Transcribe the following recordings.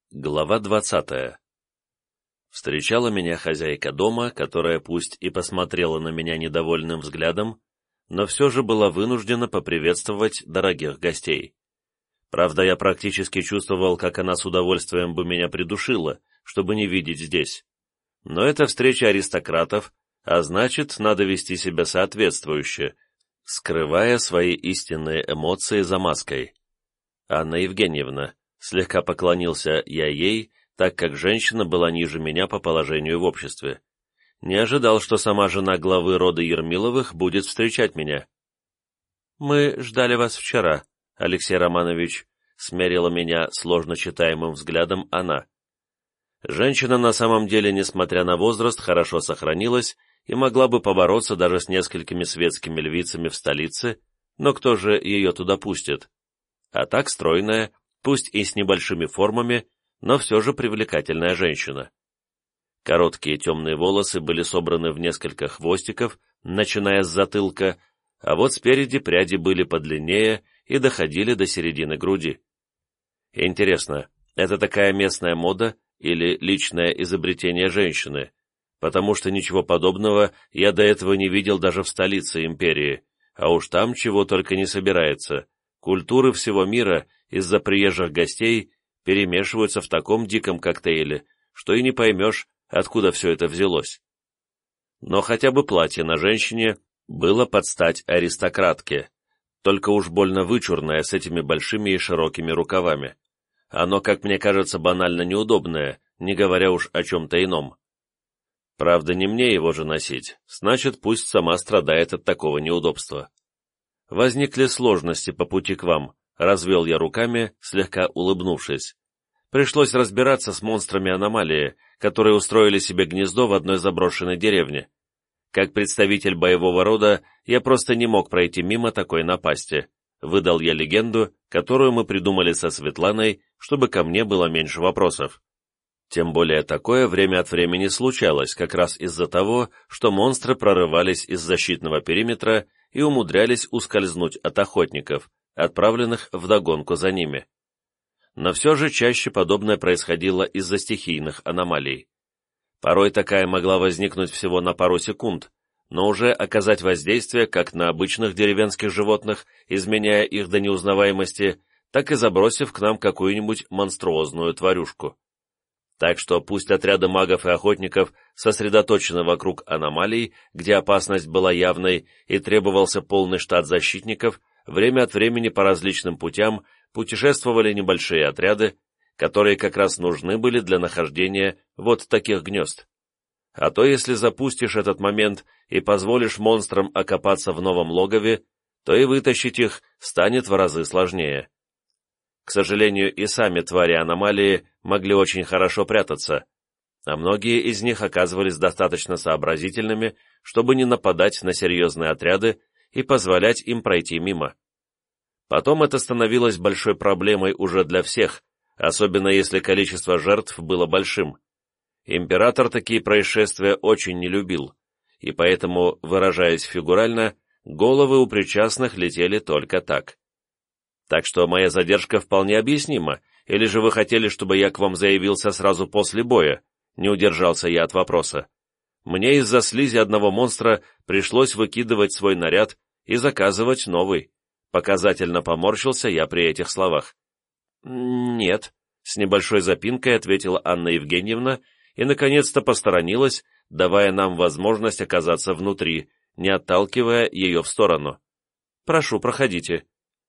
Глава 20. Встречала меня хозяйка дома, которая пусть и посмотрела на меня недовольным взглядом, но все же была вынуждена поприветствовать дорогих гостей. Правда, я практически чувствовал, как она с удовольствием бы меня придушила, чтобы не видеть здесь. Но это встреча аристократов, а значит, надо вести себя соответствующе, скрывая свои истинные эмоции за маской. «Анна Евгеньевна», слегка поклонился я ей, так как женщина была ниже меня по положению в обществе. Не ожидал, что сама жена главы рода Ермиловых будет встречать меня. «Мы ждали вас вчера, Алексей Романович», смерила меня сложно читаемым взглядом она. Женщина на самом деле, несмотря на возраст, хорошо сохранилась и могла бы побороться даже с несколькими светскими львицами в столице, но кто же ее туда пустит? А так стройная, пусть и с небольшими формами, но все же привлекательная женщина. Короткие темные волосы были собраны в несколько хвостиков, начиная с затылка, а вот спереди пряди были подлиннее и доходили до середины груди. Интересно, это такая местная мода или личное изобретение женщины? Потому что ничего подобного я до этого не видел даже в столице империи, а уж там чего только не собирается. Культуры всего мира из-за приезжих гостей перемешиваются в таком диком коктейле, что и не поймешь, откуда все это взялось. Но хотя бы платье на женщине было под стать аристократке, только уж больно вычурное с этими большими и широкими рукавами. Оно, как мне кажется, банально неудобное, не говоря уж о чем-то ином. Правда, не мне его же носить, значит, пусть сама страдает от такого неудобства. Возникли сложности по пути к вам, развел я руками, слегка улыбнувшись. Пришлось разбираться с монстрами аномалии, которые устроили себе гнездо в одной заброшенной деревне. Как представитель боевого рода, я просто не мог пройти мимо такой напасти. Выдал я легенду, которую мы придумали со Светланой, чтобы ко мне было меньше вопросов. Тем более такое время от времени случалось, как раз из-за того, что монстры прорывались из защитного периметра и умудрялись ускользнуть от охотников, отправленных вдогонку за ними. Но все же чаще подобное происходило из-за стихийных аномалий. Порой такая могла возникнуть всего на пару секунд, но уже оказать воздействие как на обычных деревенских животных, изменяя их до неузнаваемости, так и забросив к нам какую-нибудь монструозную тварюшку. Так что пусть отряды магов и охотников сосредоточены вокруг аномалий, где опасность была явной и требовался полный штат защитников, время от времени по различным путям путешествовали небольшие отряды, которые как раз нужны были для нахождения вот таких гнезд. А то если запустишь этот момент и позволишь монстрам окопаться в новом логове, то и вытащить их станет в разы сложнее. К сожалению, и сами твари аномалии могли очень хорошо прятаться, а многие из них оказывались достаточно сообразительными, чтобы не нападать на серьезные отряды и позволять им пройти мимо. Потом это становилось большой проблемой уже для всех, особенно если количество жертв было большим. Император такие происшествия очень не любил, и поэтому, выражаясь фигурально, головы у причастных летели только так. Так что моя задержка вполне объяснима, или же вы хотели, чтобы я к вам заявился сразу после боя? Не удержался я от вопроса. Мне из-за слизи одного монстра пришлось выкидывать свой наряд и заказывать новый. Показательно поморщился я при этих словах. «Нет», — с небольшой запинкой ответила Анна Евгеньевна и, наконец-то, посторонилась, давая нам возможность оказаться внутри, не отталкивая ее в сторону. «Прошу, проходите».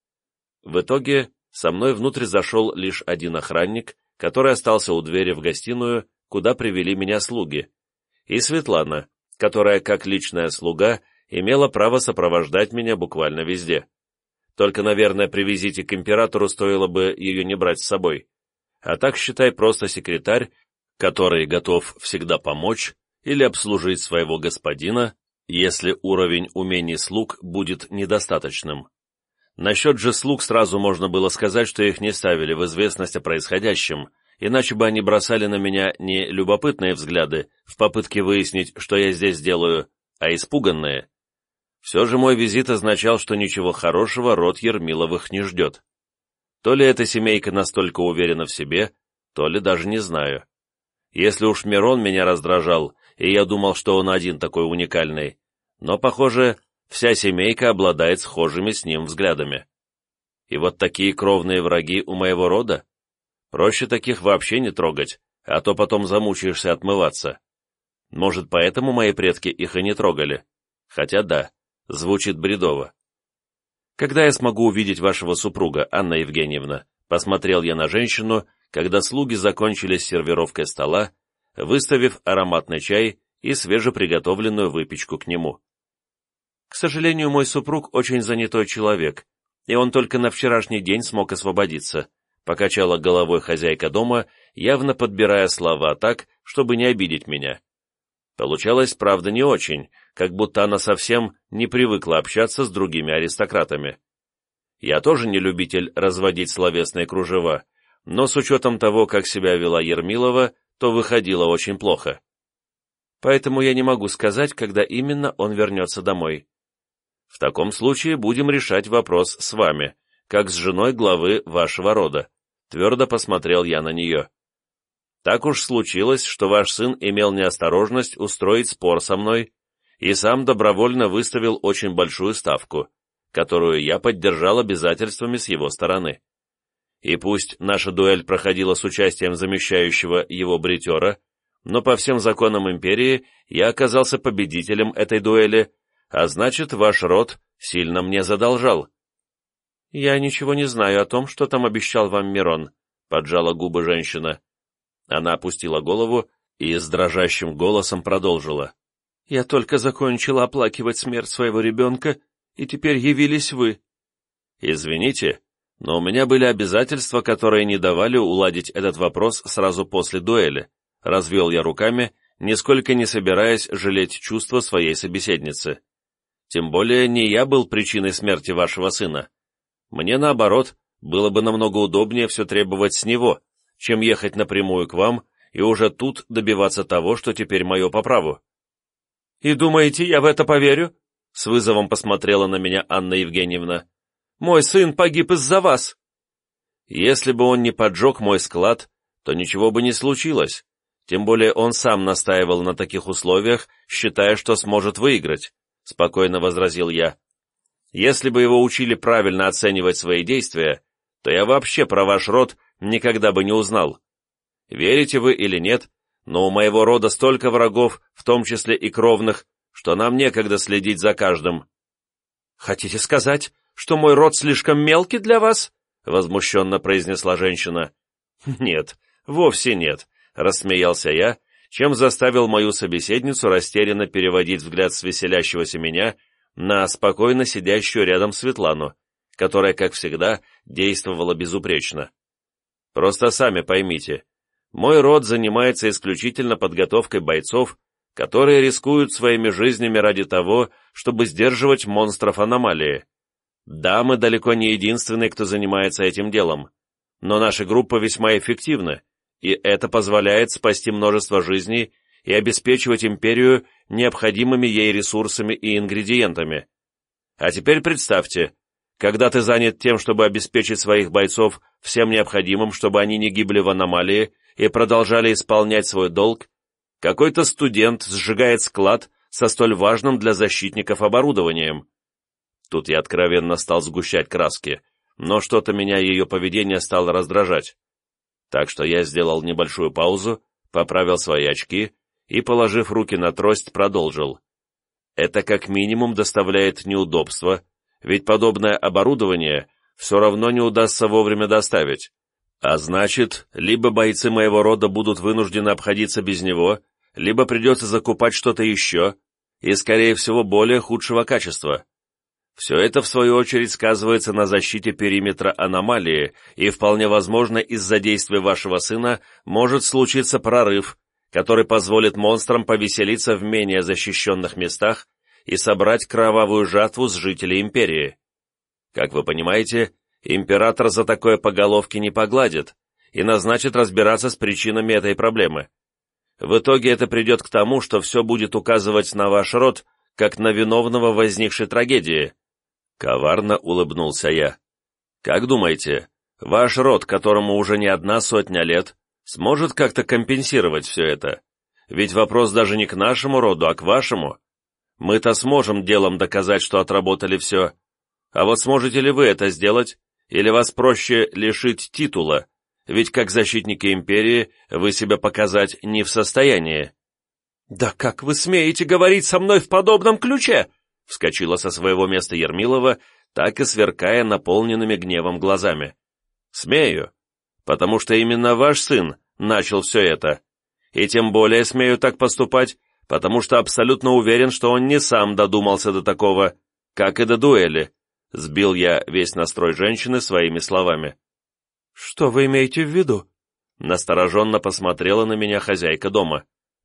В итоге со мной внутрь зашел лишь один охранник, который остался у двери в гостиную, куда привели меня слуги, и Светлана, которая, как личная слуга, имела право сопровождать меня буквально везде. Только, наверное, при визите к императору стоило бы ее не брать с собой. А так, считай, просто секретарь, который готов всегда помочь или обслужить своего господина, если уровень умений слуг будет недостаточным. Насчет же слуг сразу можно было сказать, что их не ставили в известность о происходящем, иначе бы они бросали на меня не любопытные взгляды в попытке выяснить, что я здесь делаю, а испуганные. Все же мой визит означал, что ничего хорошего род Ермиловых не ждет. То ли эта семейка настолько уверена в себе, то ли даже не знаю. Если уж Мирон меня раздражал, и я думал, что он один такой уникальный, но, похоже, вся семейка обладает схожими с ним взглядами. И вот такие кровные враги у моего рода? Проще таких вообще не трогать, а то потом замучаешься отмываться. Может, поэтому мои предки их и не трогали? Хотя да, звучит бредово. «Когда я смогу увидеть вашего супруга, Анна Евгеньевна?» Посмотрел я на женщину, когда слуги закончили с сервировкой стола, выставив ароматный чай и свежеприготовленную выпечку к нему. «К сожалению, мой супруг очень занятой человек, и он только на вчерашний день смог освободиться», покачала головой хозяйка дома, явно подбирая слова так, чтобы не обидеть меня. Получалось, правда, не очень, как будто она совсем не привыкла общаться с другими аристократами. Я тоже не любитель разводить словесные кружева, но с учетом того, как себя вела Ермилова, то выходило очень плохо. Поэтому я не могу сказать, когда именно он вернется домой. В таком случае будем решать вопрос с вами, как с женой главы вашего рода. Твердо посмотрел я на нее. Так уж случилось, что ваш сын имел неосторожность устроить спор со мной и сам добровольно выставил очень большую ставку, которую я поддержал обязательствами с его стороны. И пусть наша дуэль проходила с участием замещающего его бритера, но по всем законам империи я оказался победителем этой дуэли, а значит, ваш род сильно мне задолжал. «Я ничего не знаю о том, что там обещал вам Мирон», — поджала губы женщина. Она опустила голову и с дрожащим голосом продолжила. «Я только закончила оплакивать смерть своего ребенка, и теперь явились вы». «Извините, но у меня были обязательства, которые не давали уладить этот вопрос сразу после дуэли», — развел я руками, нисколько не собираясь жалеть чувства своей собеседницы. «Тем более не я был причиной смерти вашего сына. Мне, наоборот, было бы намного удобнее все требовать с него, чем ехать напрямую к вам и уже тут добиваться того, что теперь мое по праву». «И думаете, я в это поверю?» — с вызовом посмотрела на меня Анна Евгеньевна. «Мой сын погиб из-за вас». «Если бы он не поджег мой склад, то ничего бы не случилось, тем более он сам настаивал на таких условиях, считая, что сможет выиграть», — спокойно возразил я. «Если бы его учили правильно оценивать свои действия, то я вообще про ваш род никогда бы не узнал. Верите вы или нет, но у моего рода столько врагов, в том числе и кровных, что нам некогда следить за каждым». «Хотите сказать, что мой род слишком мелкий для вас?» — возмущенно произнесла женщина. «Нет, вовсе нет», — рассмеялся я, чем заставил мою собеседницу растерянно переводить взгляд с веселящегося меня на спокойно сидящую рядом Светлану, которая, как всегда, действовала безупречно. «Просто сами поймите, мой род занимается исключительно подготовкой бойцов, которые рискуют своими жизнями ради того, чтобы сдерживать монстров аномалии. Да, мы далеко не единственные, кто занимается этим делом, но наша группа весьма эффективна, и это позволяет спасти множество жизней и обеспечивать империю необходимыми ей ресурсами и ингредиентами. А теперь представьте, когда ты занят тем, чтобы обеспечить своих бойцов всем необходимым, чтобы они не гибли в аномалии и продолжали исполнять свой долг, какой-то студент сжигает склад со столь важным для защитников оборудованием. Тут я откровенно стал сгущать краски, но что-то меня ее поведение стало раздражать. Так что я сделал небольшую паузу, поправил свои очки и, положив руки на трость, продолжил. Это как минимум доставляет неудобства, ведь подобное оборудование все равно не удастся вовремя доставить. А значит, либо бойцы моего рода будут вынуждены обходиться без него, либо придется закупать что-то еще, и, скорее всего, более худшего качества. Все это, в свою очередь, сказывается на защите периметра аномалии, и вполне возможно, из-за действия вашего сына может случиться прорыв, который позволит монстрам повеселиться в менее защищенных местах и собрать кровавую жатву с жителей империи. Как вы понимаете, император за такое по головке не погладит и назначит разбираться с причинами этой проблемы. В итоге это придет к тому, что все будет указывать на ваш род, как на виновного возникшей трагедии. Коварно улыбнулся я. Как думаете, ваш род, которому уже не 1 сотня лет, сможет как-то компенсировать все это? Ведь вопрос даже не к нашему роду, а к вашему. Мы-то сможем делом доказать, что отработали все. А вот сможете ли вы это сделать? Или вас проще лишить титула? Ведь как защитники империи вы себя показать не в состоянии». «Да как вы смеете говорить со мной в подобном ключе?» Вскочила со своего места Ермилова, так и сверкая наполненными гневом глазами. «Смею, потому что именно ваш сын начал все это. И тем более смею так поступать, потому что абсолютно уверен, что он не сам додумался до такого, как и до дуэли», — сбил я весь настрой женщины своими словами. «Что вы имеете в виду?» — настороженно посмотрела на меня хозяйка дома.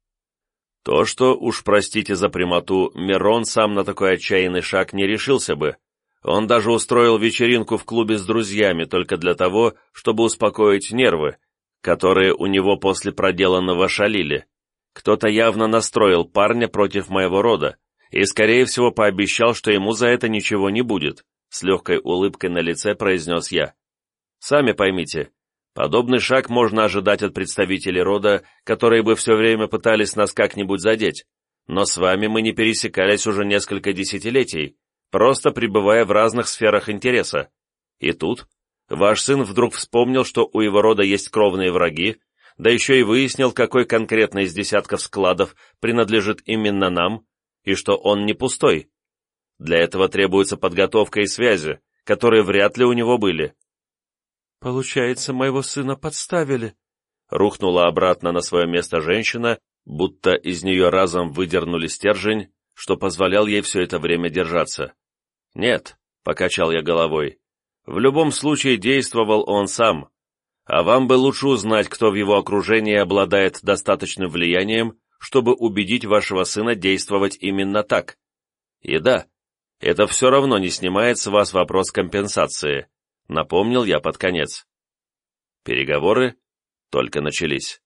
То, что, уж простите за прямоту, Мирон сам на такой отчаянный шаг не решился бы. Он даже устроил вечеринку в клубе с друзьями только для того, чтобы успокоить нервы, которые у него после проделанного шалили. Кто-то явно настроил парня против моего рода и, скорее всего, пообещал, что ему за это ничего не будет, с легкой улыбкой на лице произнес я. Сами поймите, подобный шаг можно ожидать от представителей рода, которые бы все время пытались нас как-нибудь задеть, но с вами мы не пересекались уже несколько десятилетий, просто пребывая в разных сферах интереса. И тут ваш сын вдруг вспомнил, что у его рода есть кровные враги, да еще и выяснил, какой конкретно из десятков складов принадлежит именно нам, и что он не пустой. Для этого требуется подготовка и связи, которые вряд ли у него были. «Получается, моего сына подставили», — рухнула обратно на свое место женщина, будто из нее разом выдернули стержень, что позволял ей все это время держаться. «Нет», — покачал я головой, — «в любом случае действовал он сам, а вам бы лучше узнать, кто в его окружении обладает достаточным влиянием, чтобы убедить вашего сына действовать именно так. И да, это все равно не снимает с вас вопрос компенсации», — напомнил я под конец. Переговоры только начались.